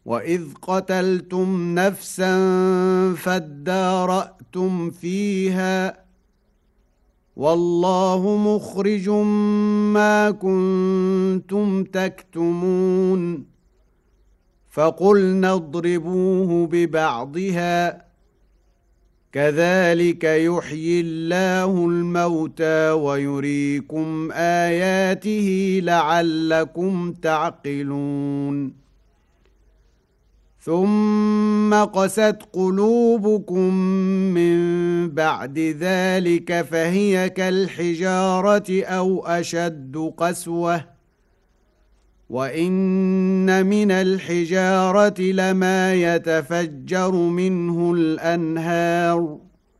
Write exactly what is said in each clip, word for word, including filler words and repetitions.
وإذ قتلتم نفسا فادارأتم فيها والله مخرج ما كنتم تكتمون فقلنا اضربوه ببعضها كذلك يحيي الله الموتى ويريكم آياته لعلكم تعقلون ثم قست قلوبكم من بعد ذلك فهي كالحجارة أو أشد قسوة وإن من الحجارة لما يتفجر منه الأنهار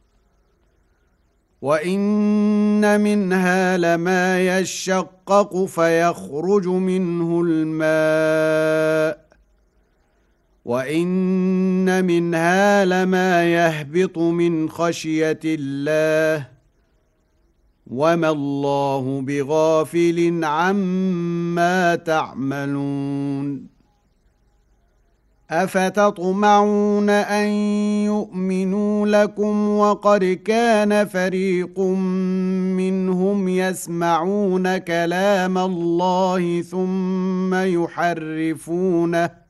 وإن منها لما يشقق فيخرج منه الماء وإن منها لما يهبط من خشية الله وما الله بغافل عما تعملون أفتطمعون أن يؤمنوا لكم وقد كان فريق منهم يسمعون كلام الله ثم يحرفونه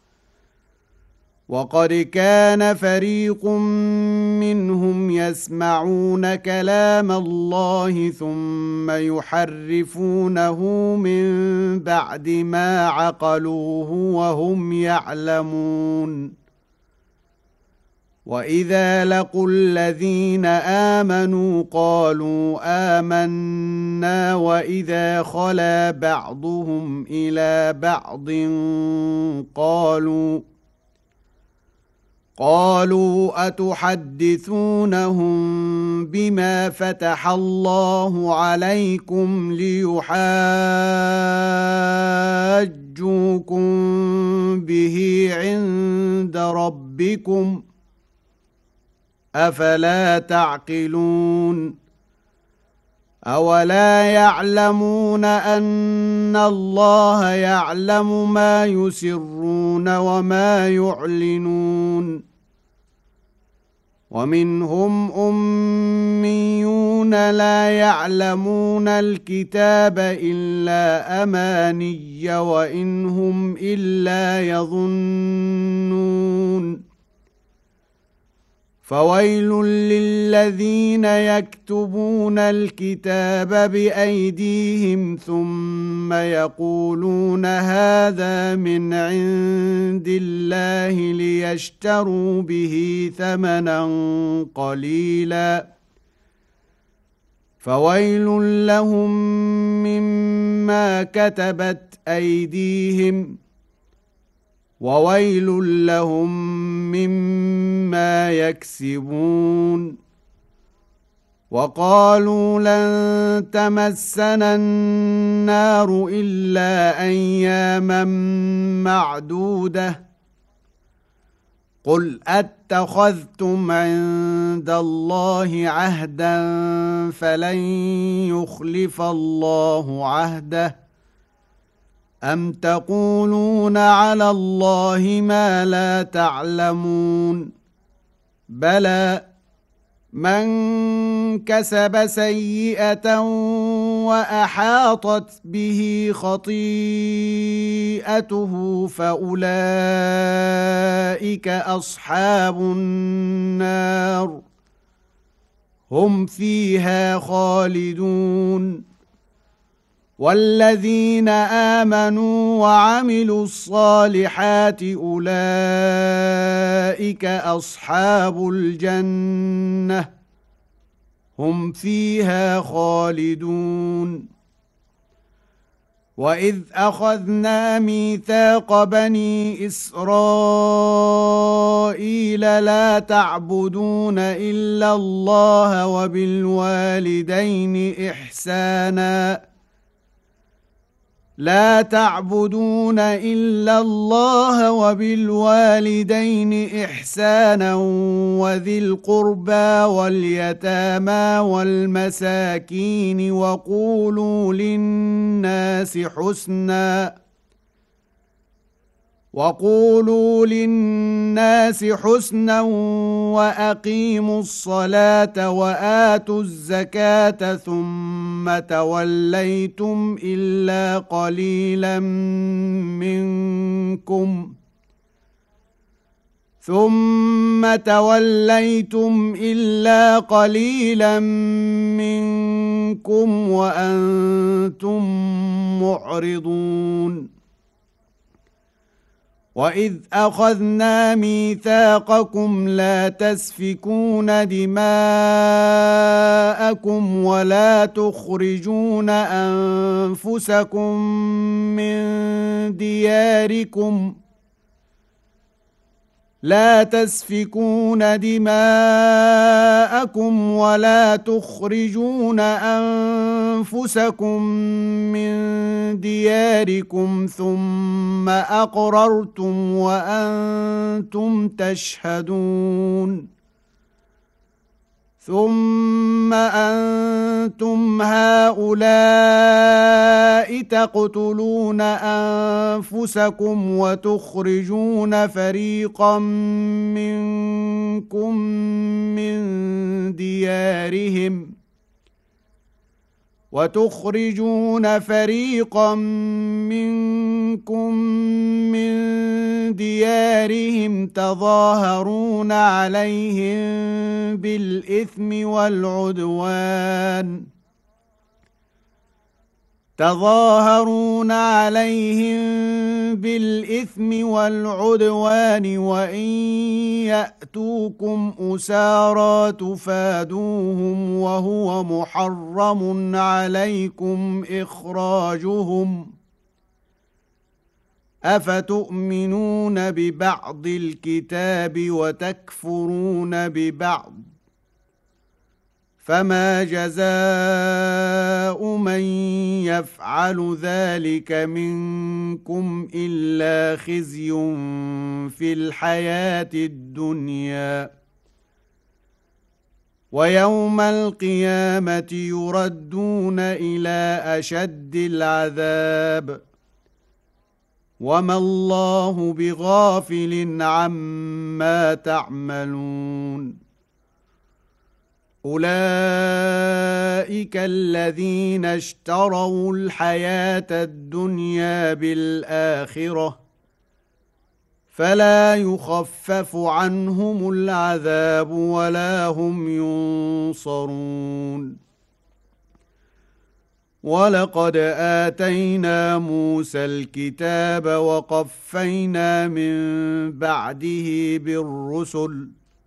وقد كان فريق منهم يسمعون كلام الله ثم يحرفونه من بعد ما عقلوه وهم يعلمون وإذا لقوا الذين آمنوا قالوا آمنا وإذا خلا بعضهم إلى بعض قالوا قالوا أتحدثونهم بما فتح الله عليكم ليحاجوكم به عند ربكم أفلا تعقلون أولا يعلمون أن الله يعلم ما يسرون وما يعلنون ومنهم أميون لا يعلمون الكتاب إلا أماني وإن هم إلا يظنون فويل للذين يكتبون الكتاب بأيديهم ثم يقولون هذا من عند الله ليشتروا به ثمنا قليلا فويل لهم مما كتبت أيديهم وويل لهم مما يكسبون وقالوا لن تمسنا النار إلا أياما معدودة قل أتخذتم عند الله عهدا فلن يخلف الله عهده أم تقولون على الله ما لا تعلمون بلى من كسب سيئة وأحاطت به خطيئته فأولئك أصحاب النار هم فيها خالدون والذين آمنوا وعملوا الصالحات أولئك أصحاب الجنة هم فيها خالدون وإذ أخذنا ميثاق بني إسرائيل لا تعبدون إلا الله وبالوالدين إحساناً لا تعبدون إلا الله وبالوالدين إحسانا وذي القربى واليتامى والمساكين وقولوا للناس حسنا وقولوا للناس حسنا وأقيموا الصلاة وآتوا الزكاة ثم توليتم إلا قليلا منكم ثم توليتم إلا قليلا منكم وأنتم معرضون وإذ أخذنا ميثاقكم لا تسفكون دماءكم ولا تخرجون أنفسكم من دياركم لا تسفكون دماءكم ولا تخرجون أنفسكم من دياركم ثم أقررتم وأنتم تشهدون ثم أنتم هؤلاء تقتلون أنفسكم وتخرجون فريقا منكم من ديارهم وتخرجون فريقا منكم من ديارهم تظاهرون عليهم بالإثم والعدوان تظاهرون عليهم بالإثم والعدوان وإن يأتوكم أسارى تفادوهم وهو محرم عليكم إخراجهم أفتؤمنون ببعض الكتاب وتكفرون ببعض فما جزاء من يفعل ذلك منكم إلا خزي في الحياة الدنيا ويوم القيامة يردون إلى أشد العذاب وما الله بغافل عما تعملون أولئك الذين اشتروا الحياة الدنيا بالآخرة فلا يخفف عنهم العذاب ولا هم ينصرون ولقد آتينا موسى الكتاب وقفينا من بعده بالرسل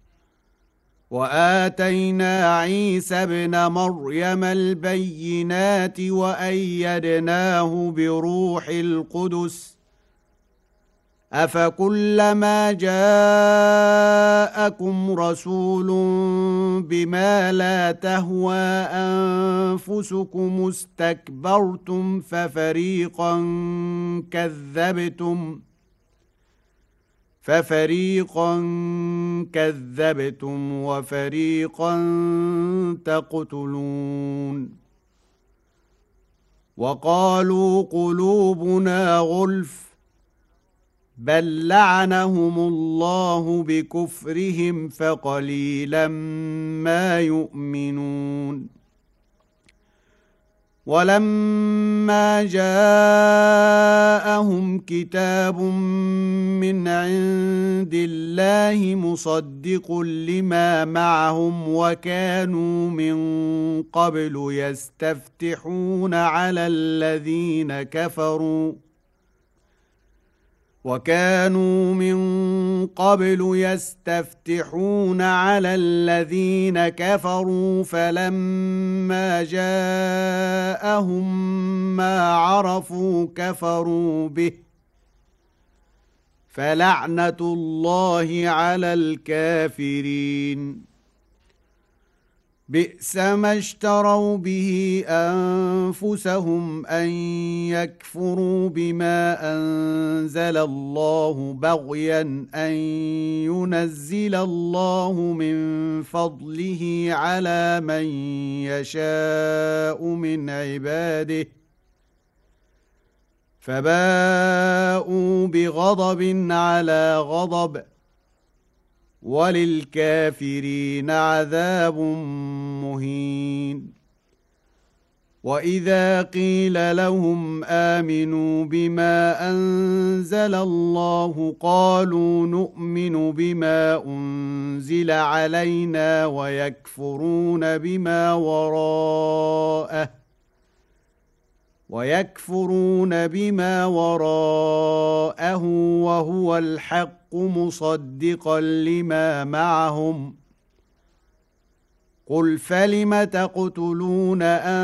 وآتينا عيسى ابن مريم البينات وأيدناه بروح القدس أفكلما جاءكم رسول بما لا تهوى أنفسكم استكبرتم ففريقا كذبتم ففريقا كذبتم وفريقا تقتلون وقالوا قلوبنا غلف بل لعنهم الله بكفرهم فقليلا ما يؤمنون ولما جاءهم كتاب من عند الله مصدق لما معهم وكانوا من قبل يستفتحون على الذين كفروا وكانوا من قبل يستفتحون على الذين كفروا فلما جاءهم ما عرفوا كفروا به فلعنة الله على الكافرين بئس ما اشتروا به أنفسهم أن يكفروا بما أنزل الله بغيا أن ينزل الله من فضله على من يشاء من عباده فباءوا بغضب على غضب وللكافرين عذاب مهين. وإذا قيل لهم آمنوا بما أنزل الله قالوا نؤمن بما أنزل علينا ويكفرون بما وراءه ويكفرون بما وراءه وهو الحق مصدقا لما معهم. قل فلم تقتلون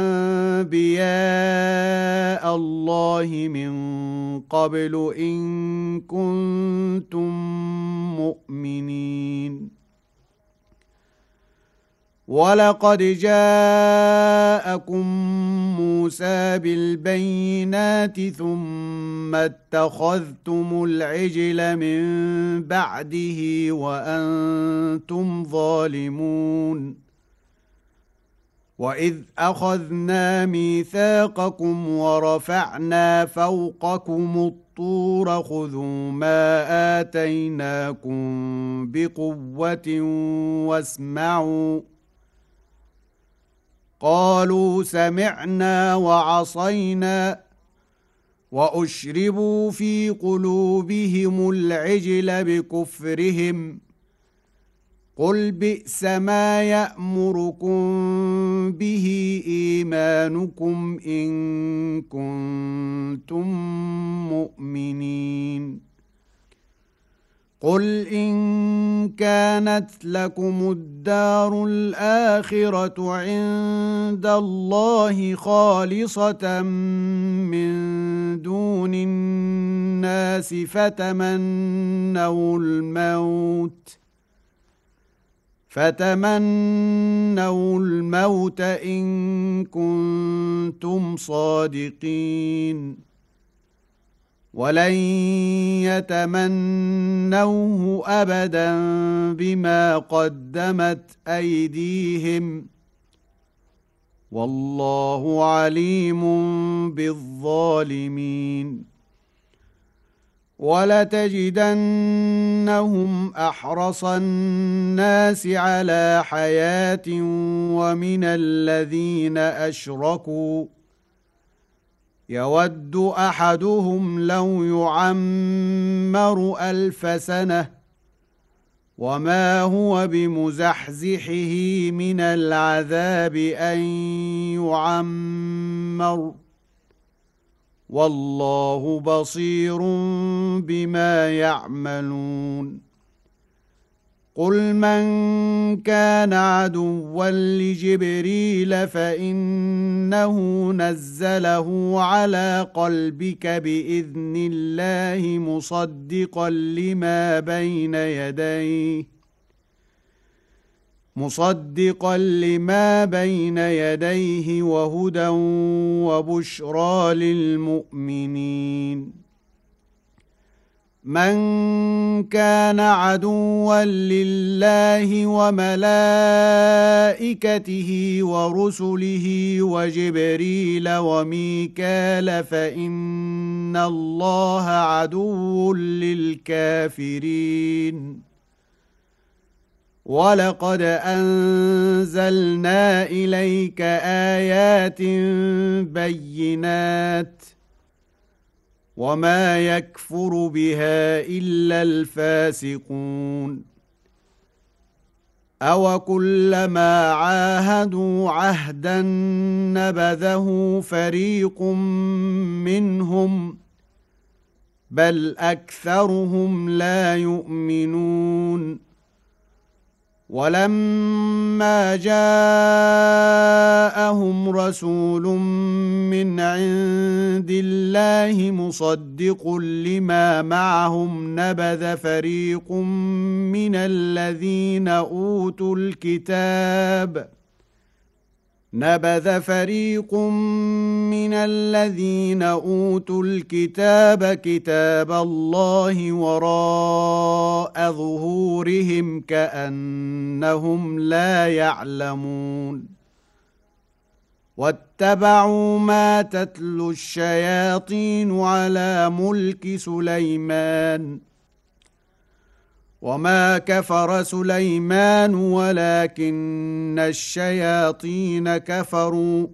أنبياء الله من قبل إن كنتم مؤمنين. ولقد جاءكم موسى بالبينات ثم اتخذتم العجل من بعده وأنتم ظالمون. وإذ أخذنا ميثاقكم ورفعنا فوقكم الطور خذوا ما آتيناكم بقوة واسمعوا. قالوا سمعنا وعصينا وأشربوا في قلوبهم العجل بكفرهم. قل بئس ما يأمركم به إيمانكم إن كنتم مؤمنين. قل إن كانت لكم الدار الآخرة عند الله خالصة من دون الناس فتمنوا الموت فتمنوا الموت إن كنتم صادقين. ولن يتمنوه أبدا بما قدمت أيديهم والله عليم بالظالمين. ولتجدنهم أحرص الناس على حياة ومن الذين أشركوا يود أحدهم لو يعمر ألف سنة وما هو بمزحزحه من العذاب أن يعمر والله بصير بما يعملون. قل من كان عدوا لجبريل فإنه نزله على قلبك بإذن الله مصدقا لما بين يديه مصدقا لما بين يديه وهدى وبشرى للمؤمنين. من كان عدوا لله وملائكته ورسله وجبريل وميكال فإن الله عدو للكافرين. ولقد أنزلنا إليك آيات بينات وما يكفر بها إلا الفاسقون. أوكلما عاهدوا عهدا نبذه فريق منهم بل أكثرهم لا يؤمنون. ولما جاءهم رسول من عند الله مصدق لما معهم نبذ فريق من الذين أوتوا الكتاب نبذ فريق من الذين أوتوا الكتاب كتاب الله وراء ظهورهم كأنهم لا يعلمون. واتبعوا ما تتلو الشياطين على ملك سليمان وما كفر سليمان ولكن الشياطين كفروا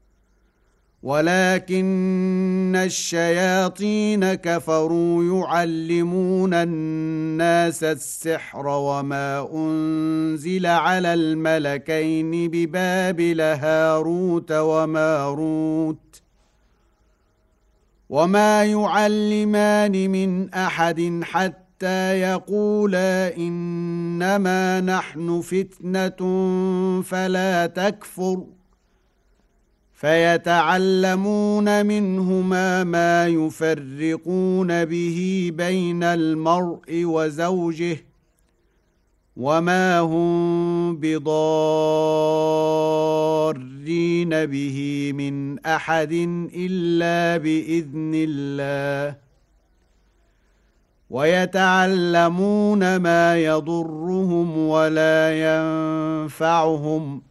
ولكن الشياطين كفروا يعلمون الناس السحر وما أنزل على الملكين ببابل هاروت وماروت وما يعلمان من أحد حتى يقولا إنما نحن فتنة فلا تكفر فيتعلمون منهما ما يفرقون به بين المرء وزوجه وما هم بضارين به من أحد إلا بإذن الله ويتعلمون ما يضرهم ولا ينفعهم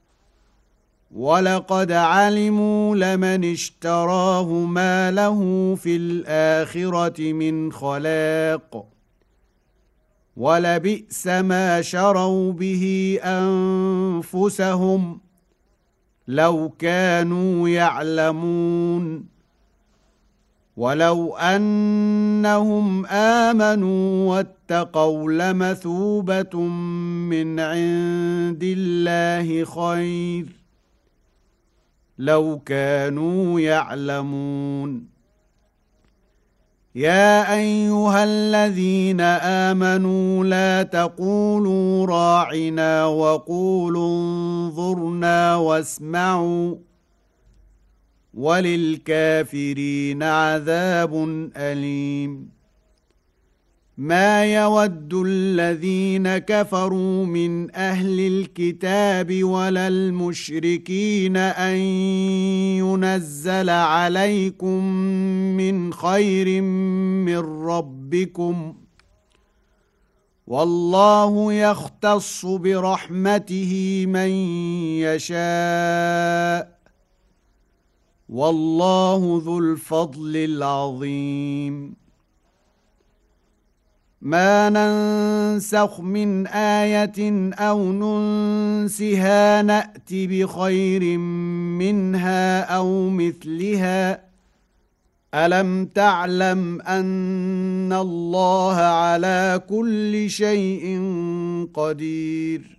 ولقد علموا لمن اشتراه ما له في الآخرة من خلاق ولبئس ما شروا به أنفسهم لو كانوا يعلمون ولو أنهم آمنوا واتقوا لمثوبة من عند الله خير لو كانوا يعلمون يا أيها الذين آمنوا لا تقولوا راعنا وقولوا انظرنا واسمعوا وللكافرين عذاب أليم ما يود الذين كفروا من أهل الكتاب ولا المشركين أن ينزل عليكم من خير من ربكم والله يختص برحمته من يشاء والله ذو الفضل العظيم ما ننسخ من آية أو ننسها نأت بخير منها أو مثلها ألم تعلم أن الله على كل شيء قدير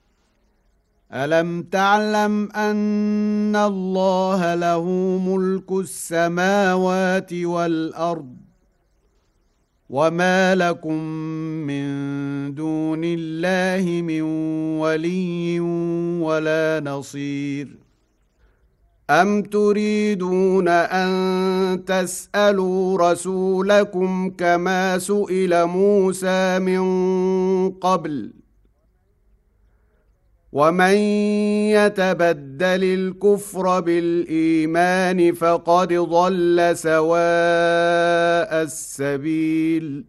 ألم تعلم أن الله له ملك السماوات والأرض وما لكم من دون الله من ولي ولا نصير أم تريدون أن تسألوا رسولكم كما سئل موسى من قبل ومن يتبدل الكفر بالإيمان فقد ضل سواء السبيل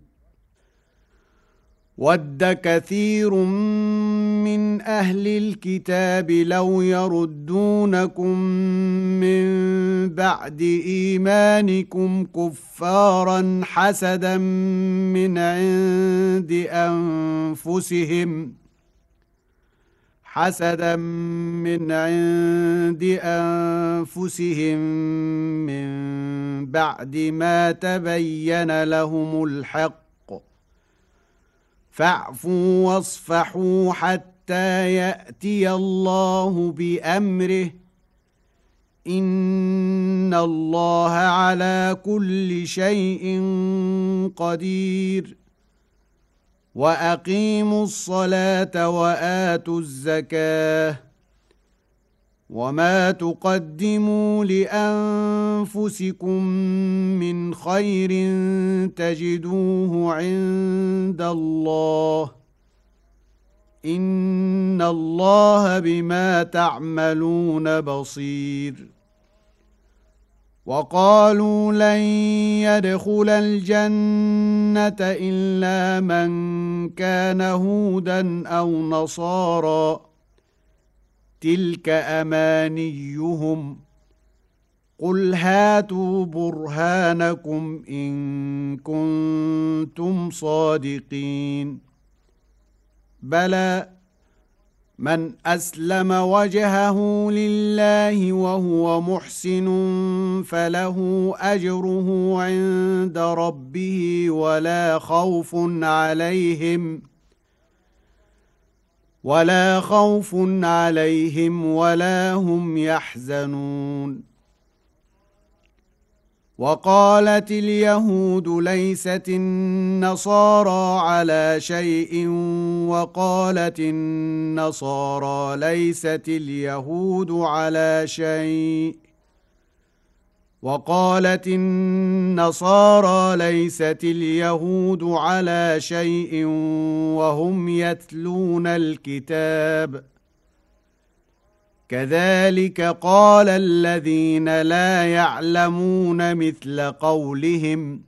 ود كثير من أهل الكتاب لو يردونكم من بعد إيمانكم كفارا حسدا من عند أنفسهم حسدا من عند أنفسهم من بعد ما تبين لهم الحق فاعفوا واصفحوا حتى يأتي الله بأمره إن الله على كل شيء قدير وأقيموا الصلاة وآتوا الزكاة وما تقدموا لأنفسكم من خير تجدوه عند الله إن الله بما تعملون بصير وقالوا لن يدخل الجنة إلا من كان هودا أو نصارى تلك أمانيهم قل هاتوا برهانكم إن كنتم صادقين بلى من أسلم وجهه لله وهو محسن فله أجره عند ربه ولا خوف عليهم ولا خوف عليهم ولا هم يحزنون وقالت اليهود ليست النصارى على شيء وقالت النصارى ليست اليهود على شيء وقالت النصارى ليست اليهود على شيء وهم يتلون الكتاب كذلك قال الذين لا يعلمون مثل قولهم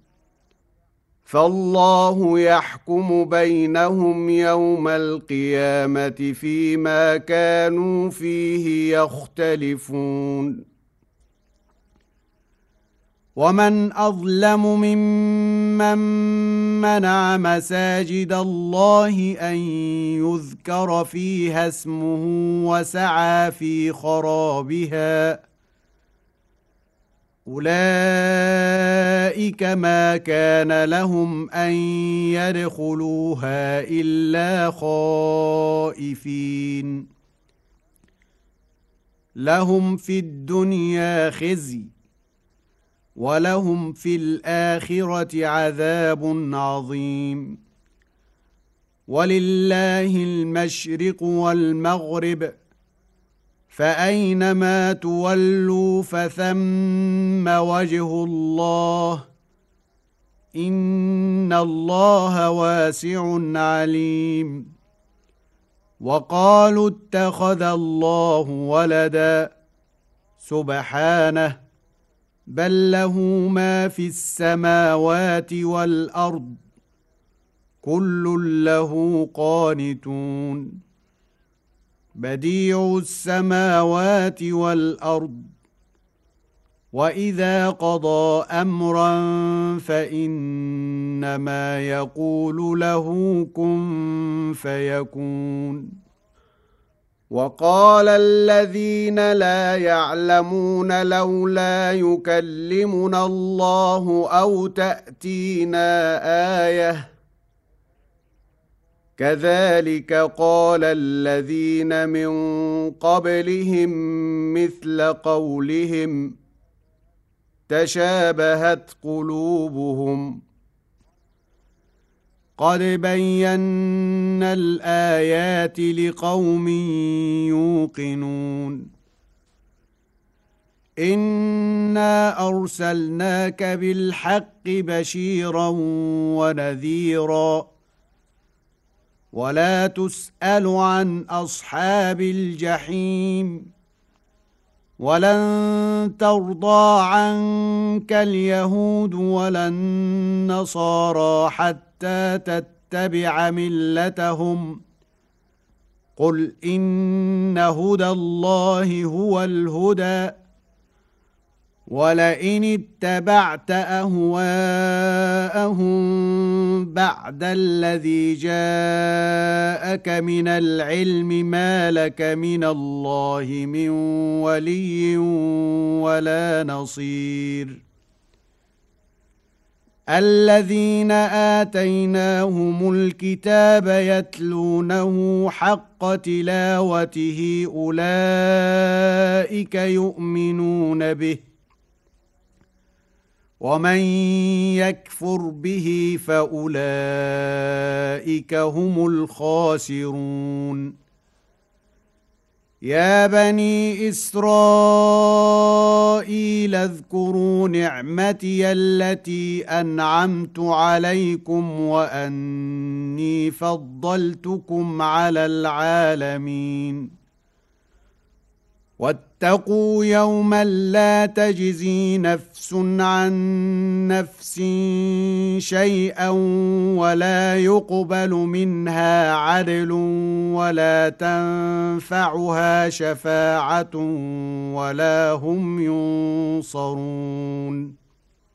فالله يحكم بينهم يوم القيامة فيما كانوا فيه يختلفون ومن أظلم ممن منع مساجد الله أن يذكر فيها اسمه وسعى في خرابها أولئك ما كان لهم أن يدخلوها إلا خائفين لهم في الدنيا خزي ولهم في الآخرة عذاب عظيم ولله المشرق والمغرب فأينما تولوا فثم وجه الله إن الله واسع عليم وقالوا اتخذ الله ولدا سبحانه بل له ما في السماوات والأرض كل له قانتون بديع السماوات والأرض وإذا قضى أمرا فإنما يقول له كن فيكون وقال الذين لا يعلمون لولا يكلمنا الله أو تأتينا آية كذلك قال الذين من قبلهم مثل قولهم تشابهت قلوبهم قد بينا الآيات لقوم يوقنون إنا أرسلناك بالحق بشيرا ونذيرا ولا تسأل عن أصحاب الجحيم ولن ترضى عنك اليهود ولا النصارى حتى تتبع ملتهم قل إن هدى الله هو الهدى ولئن اتبعت أهواءهم بعد الذي جاءك من العلم ما لك من الله من ولي ولا نصير الذين آتيناهم الكتاب يتلونه حق تلاوته أولئك يؤمنون به ومن يكفر به فأولئك هم الخاسرون يا بني إسرائيل اذكروا نعمتي التي أنعمت عليكم وأني فضلتكم على العالمين واتقوا يوما لا تجزي نفس عن نفس شيئا ولا يقبل منها عدل ولا تنفعها شفاعة ولا هم ينصرون.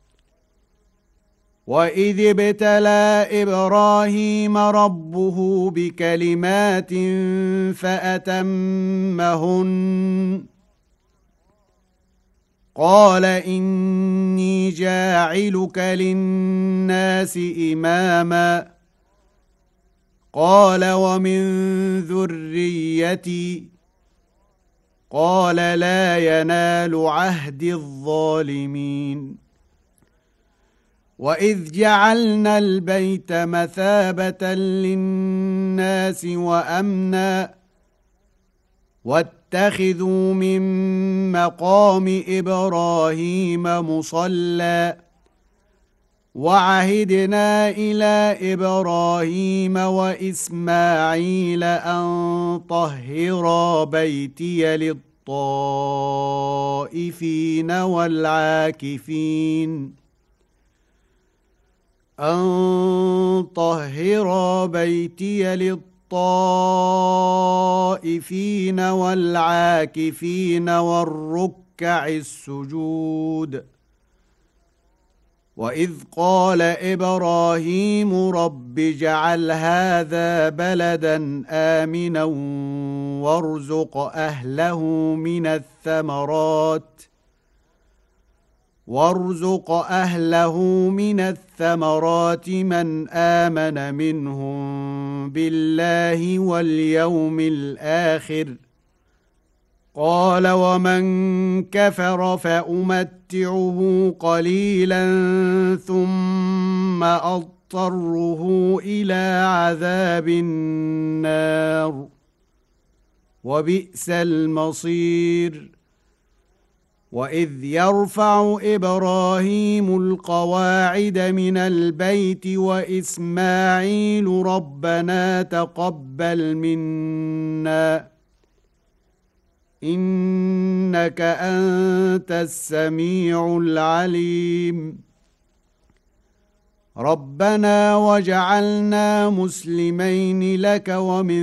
وإذ ابتلى إبراهيم ربه بكلمات فأتمهن قال إني جاعلك للناس إماما قال ومن ذريتي قال لا ينال عهد الظالمين. وإذ جعلنا البيت مثابة للناس وأمنا واتخذوا من مقام إبراهيم مصلى وعهدنا إلى إبراهيم وإسماعيل أن طهرا بيتي للطائفين والعاكفين أن طهرا بيتي للطائفين والعاكفين والركع السجود. وإذ قال إبراهيم رب اجعل هذا بلدا آمنا وارزق أهله من الثمرات وارزق أهله من الثمرات من آمن منهم بالله واليوم الآخر قال ومن كفر فأمتعه قليلا ثم أضطره إلى عذاب النار وبئس المصير. وإذ يرفع إبراهيم القواعد من البيت وإسماعيل ربنا تقبل منا إنك أنت السميع العليم. ربنا وجعلنا مسلمين لك ومن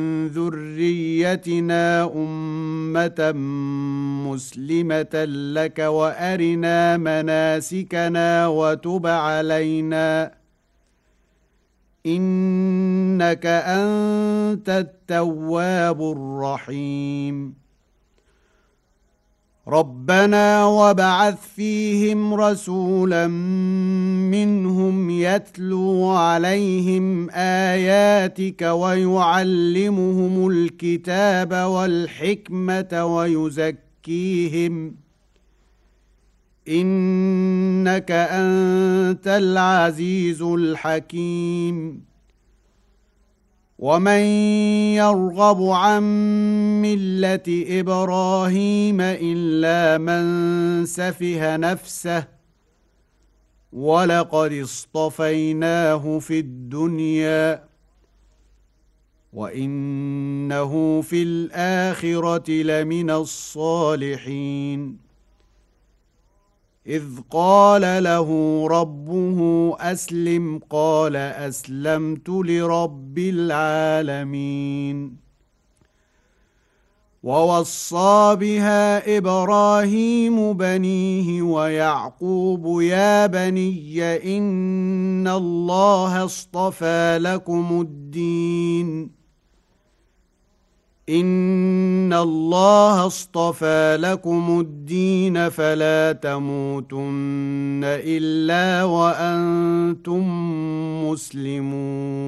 ذريتنا أمة مسلمة لك وأرنا مناسكنا وتب علينا إنك أنت التواب الرحيم. ربنا وابعث فيهم رسولا منهم يتلو عليهم آياتك ويعلمهم الكتاب والحكمة ويزكيهم إنك أنت العزيز الحكيم. ومن يرغب عن ملة إبراهيم إلا من سفه نفسه ولقد اصطفيناه في الدنيا وإنه في الآخرة لمن الصالحين. إذ قال له ربه أسلم قال أسلمت لرب العالمين. ووصى بها إبراهيم بنيه ويعقوب يا بني إن الله اصطفى لكم الدين إن الله اصطفى لكم الدين فلا تموتن إلا وأنتم مسلمون.